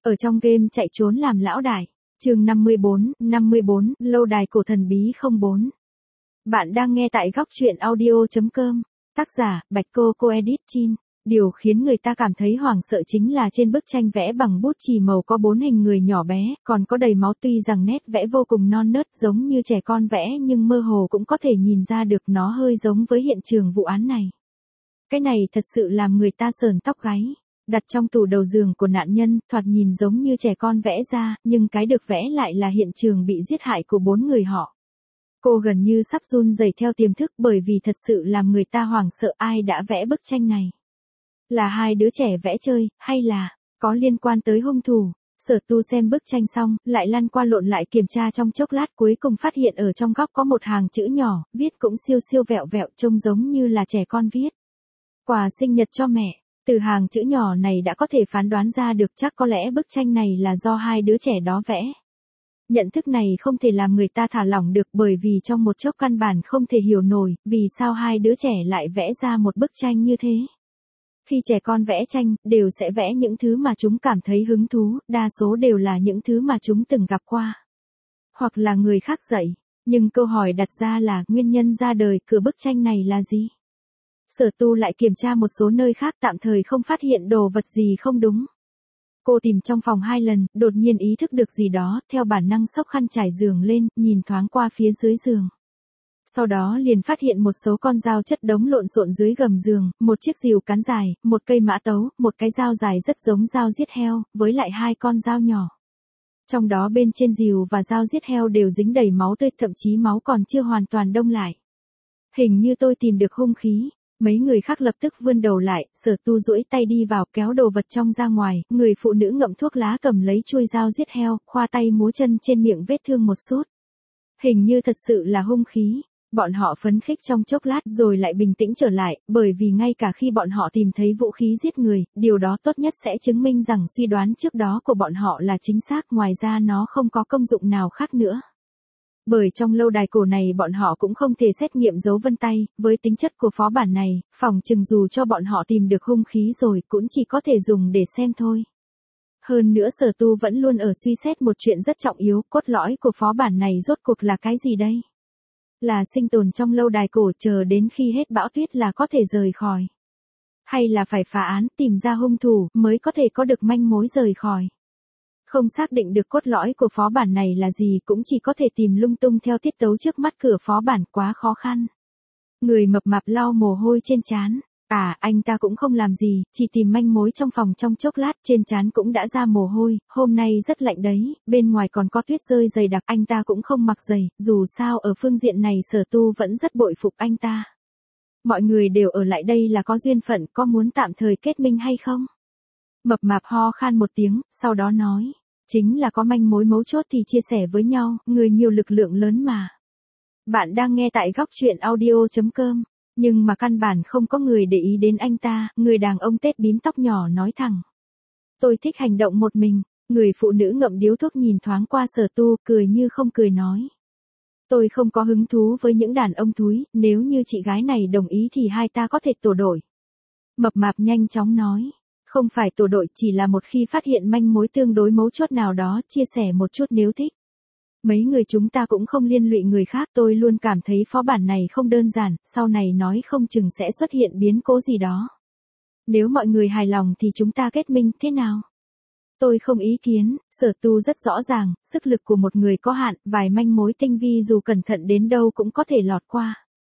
Ở trong game chạy trốn làm lão đại. Chương 54, lâu đài cổ thần bí 04. Bạn đang nghe tại góc truyện audio.com. Tác giả, Bạch Cô Edit Chin. Điều khiến người ta cảm thấy hoảng sợ chính là trên bức tranh vẽ bằng bút chì màu có 4 hình người nhỏ bé, còn có đầy máu, tuy rằng nét vẽ vô cùng non nớt giống như trẻ con vẽ nhưng mơ hồ cũng có thể nhìn ra được nó hơi giống với hiện trường vụ án này. Cái này thật sự làm người ta sởn tóc gáy. Đặt trong tủ đầu giường của nạn nhân, thoạt nhìn giống như trẻ con vẽ ra, nhưng cái được vẽ lại là hiện trường bị giết hại của 4 người họ. Cô gần như sắp run rẩy theo tiềm thức bởi vì thật sự làm người ta hoảng sợ. Ai đã vẽ bức tranh này? Là hai đứa trẻ vẽ chơi, hay là có liên quan tới hung thủ? Sở Tu xem bức tranh xong, lại lăn qua lộn lại kiểm tra trong chốc lát, cuối cùng phát hiện ở trong góc có một hàng chữ nhỏ, viết cũng siêu siêu vẹo vẹo, trông giống như là trẻ con viết. Quà sinh nhật cho mẹ. Từ hàng chữ nhỏ này đã có thể phán đoán ra được chắc có lẽ bức tranh này là do hai đứa trẻ đó vẽ. Nhận thức này không thể làm người ta thả lỏng được bởi vì trong một chốc căn bản không thể hiểu nổi vì sao hai đứa trẻ lại vẽ ra một bức tranh như thế. Khi trẻ con vẽ tranh, đều sẽ vẽ những thứ mà chúng cảm thấy hứng thú, đa số đều là những thứ mà chúng từng gặp qua. Hoặc là người khác dạy. Nhưng câu hỏi đặt ra là nguyên nhân ra đời của bức tranh này là gì? Sở Tu lại kiểm tra một số nơi khác, tạm thời không phát hiện đồ vật gì không đúng. Cô tìm trong phòng 2 lần, đột nhiên ý thức được gì đó, theo bản năng xốc khăn trải giường lên, nhìn thoáng qua phía dưới giường. Sau đó liền phát hiện một số con dao chất đống lộn xộn dưới gầm giường, một chiếc rìu cán dài, một cây mã tấu, một cái dao dài rất giống dao giết heo, với lại 2 con dao nhỏ. Trong đó bên trên rìu và dao giết heo đều dính đầy máu tươi, thậm chí máu còn chưa hoàn toàn đông lại. Hình như tôi tìm được hung khí. Mấy người khác lập tức vươn đầu lại, Sở Tu duỗi tay đi vào kéo đồ vật trong ra ngoài, người phụ nữ ngậm thuốc lá cầm lấy chuôi dao giết heo, khoa tay múa chân trên miệng vết thương một sút. Hình như thật sự là hung khí. Bọn họ phấn khích trong chốc lát rồi lại bình tĩnh trở lại, bởi vì ngay cả khi bọn họ tìm thấy vũ khí giết người, điều đó tốt nhất sẽ chứng minh rằng suy đoán trước đó của bọn họ là chính xác, ngoài ra nó không có công dụng nào khác nữa. Bởi trong lâu đài cổ này bọn họ cũng không thể xét nghiệm dấu vân tay, với tính chất của phó bản này, phòng chừng dù cho bọn họ tìm được hung khí rồi cũng chỉ có thể dùng để xem thôi. Hơn nữa Sở Tu vẫn luôn ở suy xét một chuyện rất trọng yếu, cốt lõi của phó bản này rốt cuộc là cái gì đây? Là sinh tồn trong lâu đài cổ chờ đến khi hết bão tuyết là có thể rời khỏi? Hay là phải phá án tìm ra hung thủ mới có thể có được manh mối rời khỏi? Không xác định được cốt lõi của phó bản này là gì cũng chỉ có thể tìm lung tung theo tiết tấu trước mắt, cửa phó bản quá khó khăn. Người mập mạp lau mồ hôi trên trán. Anh ta cũng không làm gì, chỉ tìm manh mối trong phòng trong chốc lát, trên trán cũng đã ra mồ hôi, hôm nay rất lạnh đấy, bên ngoài còn có tuyết rơi dày đặc, anh ta cũng không mặc giày, dù sao ở phương diện này Sở Tu vẫn rất bội phục anh ta. Mọi người đều ở lại đây là có duyên phận, có muốn tạm thời kết minh hay không? Mập mạp ho khan một tiếng, sau đó nói, chính là có manh mối mấu chốt thì chia sẻ với nhau, người nhiều lực lượng lớn mà. Bạn đang nghe tại góc truyện audio.com, nhưng mà căn bản không có người để ý đến anh ta, người đàn ông tết bím tóc nhỏ nói thẳng. Tôi thích hành động một mình, người phụ nữ ngậm điếu thuốc nhìn thoáng qua Sở Tu, cười như không cười nói. Tôi không có hứng thú với những đàn ông thúi, nếu như chị gái này đồng ý thì hai ta có thể tổ đội. Mập mạp nhanh chóng nói. Không phải tổ đội, chỉ là một khi phát hiện manh mối tương đối mấu chốt nào đó, chia sẻ một chút nếu thích. Mấy người chúng ta cũng không liên lụy người khác, tôi luôn cảm thấy phó bản này không đơn giản, sau này nói không chừng sẽ xuất hiện biến cố gì đó. Nếu mọi người hài lòng thì chúng ta kết minh, thế nào? Tôi không ý kiến, Sở Tu rất rõ ràng, sức lực của một người có hạn, vài manh mối tinh vi dù cẩn thận đến đâu cũng có thể lọt qua.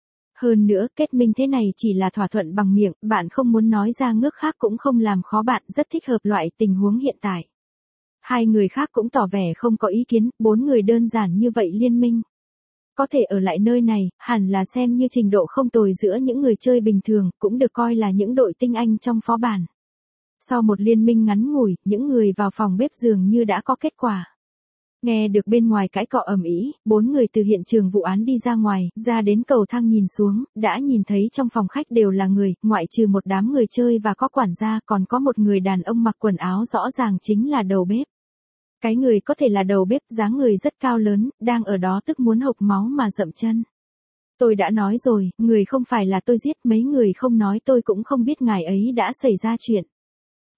Hơn nữa, kết minh thế này chỉ là thỏa thuận bằng miệng, bạn không muốn nói ra ngước khác cũng không làm khó bạn, rất thích hợp loại tình huống hiện tại. Hai người khác cũng tỏ vẻ không có ý kiến, 4 người đơn giản như vậy liên minh. Có thể ở lại nơi này, hẳn là xem như trình độ không tồi giữa những người chơi bình thường, cũng được coi là những đội tinh anh trong phó bản. Sau một liên minh ngắn ngủi, những người vào phòng bếp dường như đã có kết quả. Nghe được bên ngoài cãi cọ ầm ĩ, 4 người từ hiện trường vụ án đi ra ngoài, ra đến cầu thang nhìn xuống, đã nhìn thấy trong phòng khách đều là người, ngoại trừ một đám người chơi và có quản gia, còn có một người đàn ông mặc quần áo rõ ràng chính là đầu bếp. Cái người có thể là đầu bếp, dáng người rất cao lớn, đang ở đó tức muốn hộc máu mà dậm chân. Tôi đã nói rồi, người không phải là tôi giết, mấy người không nói tôi cũng không biết ngài ấy đã xảy ra chuyện.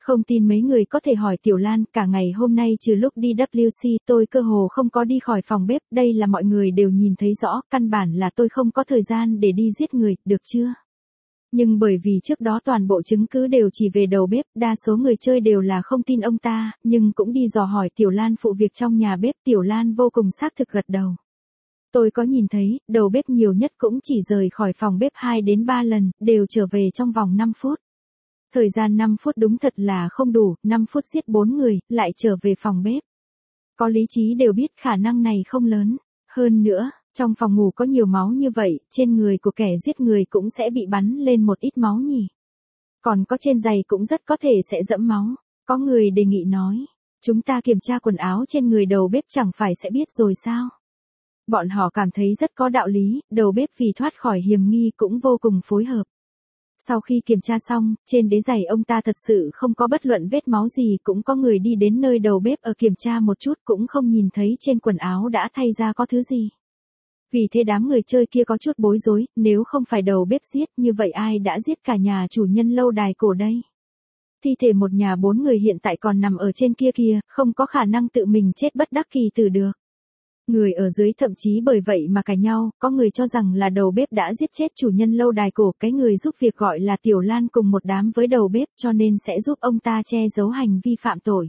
Không tin mấy người có thể hỏi Tiểu Lan, cả ngày hôm nay trừ lúc đi WC tôi cơ hồ không có đi khỏi phòng bếp, đây là mọi người đều nhìn thấy rõ, căn bản là tôi không có thời gian để đi giết người, được chưa? Nhưng bởi vì trước đó toàn bộ chứng cứ đều chỉ về đầu bếp, đa số người chơi đều là không tin ông ta, nhưng cũng đi dò hỏi Tiểu Lan phụ việc trong nhà bếp, Tiểu Lan vô cùng xác thực gật đầu. Tôi có nhìn thấy, đầu bếp nhiều nhất cũng chỉ rời khỏi phòng bếp 2 đến 3 lần, đều trở về trong vòng 5 phút. Thời gian 5 phút đúng thật là không đủ, 5 phút giết 4 người, lại trở về phòng bếp. Có lý trí đều biết khả năng này không lớn. Hơn nữa, trong phòng ngủ có nhiều máu như vậy, trên người của kẻ giết người cũng sẽ bị bắn lên một ít máu nhỉ. Còn có trên giày cũng rất có thể sẽ dẫm máu. Có người đề nghị nói, chúng ta kiểm tra quần áo trên người đầu bếp chẳng phải sẽ biết rồi sao? Bọn họ cảm thấy rất có đạo lý, đầu bếp vì thoát khỏi hiểm nghi cũng vô cùng phối hợp. Sau khi kiểm tra xong, trên đế giày ông ta thật sự không có bất luận vết máu gì, cũng có người đi đến nơi đầu bếp ở kiểm tra một chút cũng không nhìn thấy trên quần áo đã thay ra có thứ gì. Vì thế đám người chơi kia có chút bối rối, nếu không phải đầu bếp giết, như vậy ai đã giết cả nhà chủ nhân lâu đài cổ đây? Thi thể một nhà 4 người hiện tại còn nằm ở trên kia kìa, không có khả năng tự mình chết bất đắc kỳ tử được. Người ở dưới thậm chí bởi vậy mà cãi nhau, có người cho rằng là đầu bếp đã giết chết chủ nhân lâu đài cổ, cái người giúp việc gọi là Tiểu Lan cùng một đám với đầu bếp cho nên sẽ giúp ông ta che giấu hành vi phạm tội.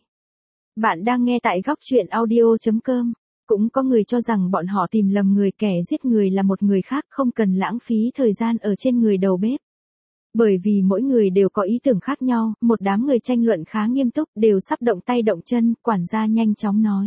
Bạn đang nghe tại góc truyện audio.com. Cũng có người cho rằng bọn họ tìm lầm người, kẻ giết người là một người khác, không cần lãng phí thời gian ở trên người đầu bếp. Bởi vì mỗi người đều có ý tưởng khác nhau, một đám người tranh luận khá nghiêm túc, đều sắp động tay động chân, quản gia nhanh chóng nói.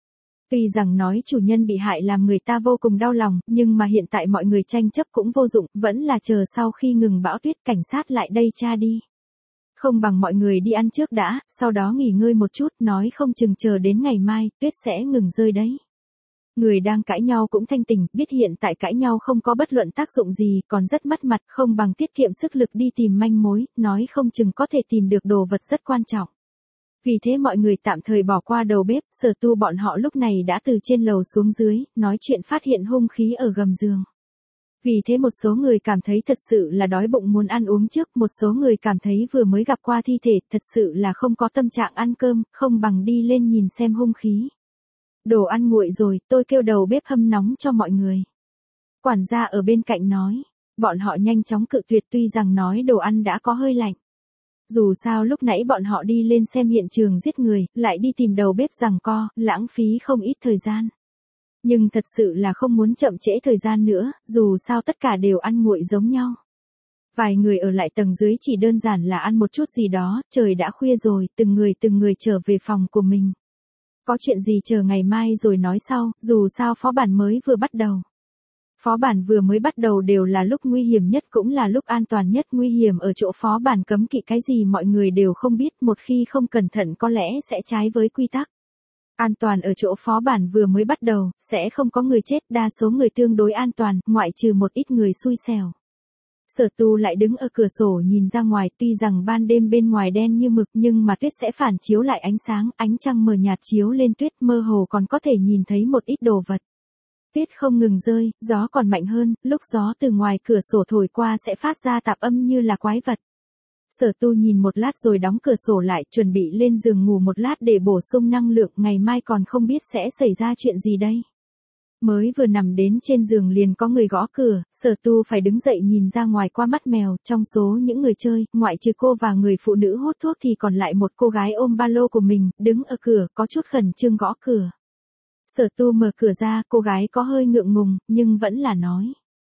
Tuy rằng nói chủ nhân bị hại làm người ta vô cùng đau lòng, nhưng mà hiện tại mọi người tranh chấp cũng vô dụng, vẫn là chờ sau khi ngừng bão tuyết cảnh sát lại đây tra đi. Không bằng mọi người đi ăn trước đã, sau đó nghỉ ngơi một chút, nói không chừng chờ đến ngày mai, tuyết sẽ ngừng rơi đấy. Người đang cãi nhau cũng thanh tỉnh, biết hiện tại cãi nhau không có bất luận tác dụng gì, còn rất mất mặt, không bằng tiết kiệm sức lực đi tìm manh mối, nói không chừng có thể tìm được đồ vật rất quan trọng. Vì thế mọi người tạm thời bỏ qua đầu bếp, Sở Tu bọn họ lúc này đã từ trên lầu xuống dưới, nói chuyện phát hiện hung khí ở gầm giường. Vì thế một số người cảm thấy thật sự là đói bụng muốn ăn uống trước, một số người cảm thấy vừa mới gặp qua thi thể, thật sự là không có tâm trạng ăn cơm, không bằng đi lên nhìn xem hung khí. Đồ ăn nguội rồi, tôi kêu đầu bếp hâm nóng cho mọi người. Quản gia ở bên cạnh nói, bọn họ nhanh chóng cự tuyệt tuy rằng nói đồ ăn đã có hơi lạnh. Dù sao lúc nãy bọn họ đi lên xem hiện trường giết người, lại đi tìm đầu bếp giằng co, lãng phí không ít thời gian. Nhưng thật sự là không muốn chậm trễ thời gian nữa, dù sao tất cả đều ăn nguội giống nhau. Vài người ở lại tầng dưới chỉ đơn giản là ăn một chút gì đó, trời đã khuya rồi, từng người trở về phòng của mình. Có chuyện gì chờ ngày mai rồi nói sau, dù sao phó bản mới vừa bắt đầu. Phó bản vừa mới bắt đầu đều là lúc nguy hiểm nhất cũng là lúc an toàn nhất, nguy hiểm ở chỗ phó bản cấm kỵ cái gì mọi người đều không biết, một khi không cẩn thận có lẽ sẽ trái với quy tắc. An toàn ở chỗ phó bản vừa mới bắt đầu, sẽ không có người chết, đa số người tương đối an toàn, ngoại trừ một ít người xui xẻo. Sở Tu lại đứng ở cửa sổ nhìn ra ngoài, tuy rằng ban đêm bên ngoài đen như mực nhưng mà tuyết sẽ phản chiếu lại ánh sáng, ánh trăng mờ nhạt chiếu lên tuyết, mơ hồ còn có thể nhìn thấy một ít đồ vật. Tuyết không ngừng rơi, gió còn mạnh hơn, lúc gió từ ngoài cửa sổ thổi qua sẽ phát ra tạp âm như là quái vật. Sở Tu nhìn một lát rồi đóng cửa sổ lại, chuẩn bị lên giường ngủ một lát để bổ sung năng lượng, ngày mai còn không biết sẽ xảy ra chuyện gì đây. Mới vừa nằm đến trên giường liền có người gõ cửa, Sở Tu phải đứng dậy nhìn ra ngoài qua mắt mèo, trong số những người chơi, ngoại trừ cô và người phụ nữ hút thuốc thì còn lại một cô gái ôm ba lô của mình, đứng ở cửa, có chút khẩn trương gõ cửa. Sở Tu mở cửa ra, cô gái có hơi ngượng ngùng, nhưng vẫn là nói.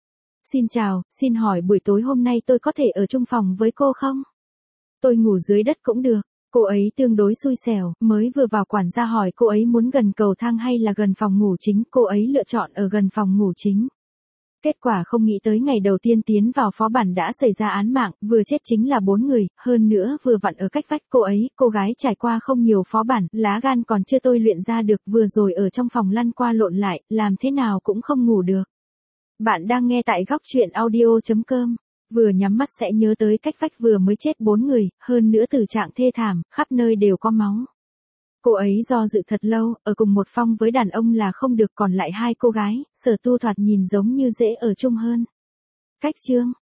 Xin chào, xin hỏi buổi tối hôm nay tôi có thể ở chung phòng với cô không? Tôi ngủ dưới đất cũng được. Cô ấy tương đối xui xẻo, mới vừa vào quản gia hỏi cô ấy muốn gần cầu thang hay là gần phòng ngủ chính, cô ấy lựa chọn ở gần phòng ngủ chính. Kết quả không nghĩ tới ngày đầu tiên tiến vào phó bản đã xảy ra án mạng, vừa chết chính là 4 người, hơn nữa vừa vặn ở cách vách cô gái trải qua không nhiều phó bản, lá gan còn chưa tôi luyện ra được, vừa rồi ở trong phòng lăn qua lộn lại, làm thế nào cũng không ngủ được. Bạn đang nghe tại góc truyện audio.com. Vừa nhắm mắt sẽ nhớ tới cách vách vừa mới chết 4 người, hơn nữa tử trạng thê thảm, khắp nơi đều có máu. Cô ấy do dự thật lâu, ở cùng một phòng với đàn ông là không được, còn lại 2 cô gái, Sở Tu thoạt nhìn giống như dễ ở chung hơn. Cách chương,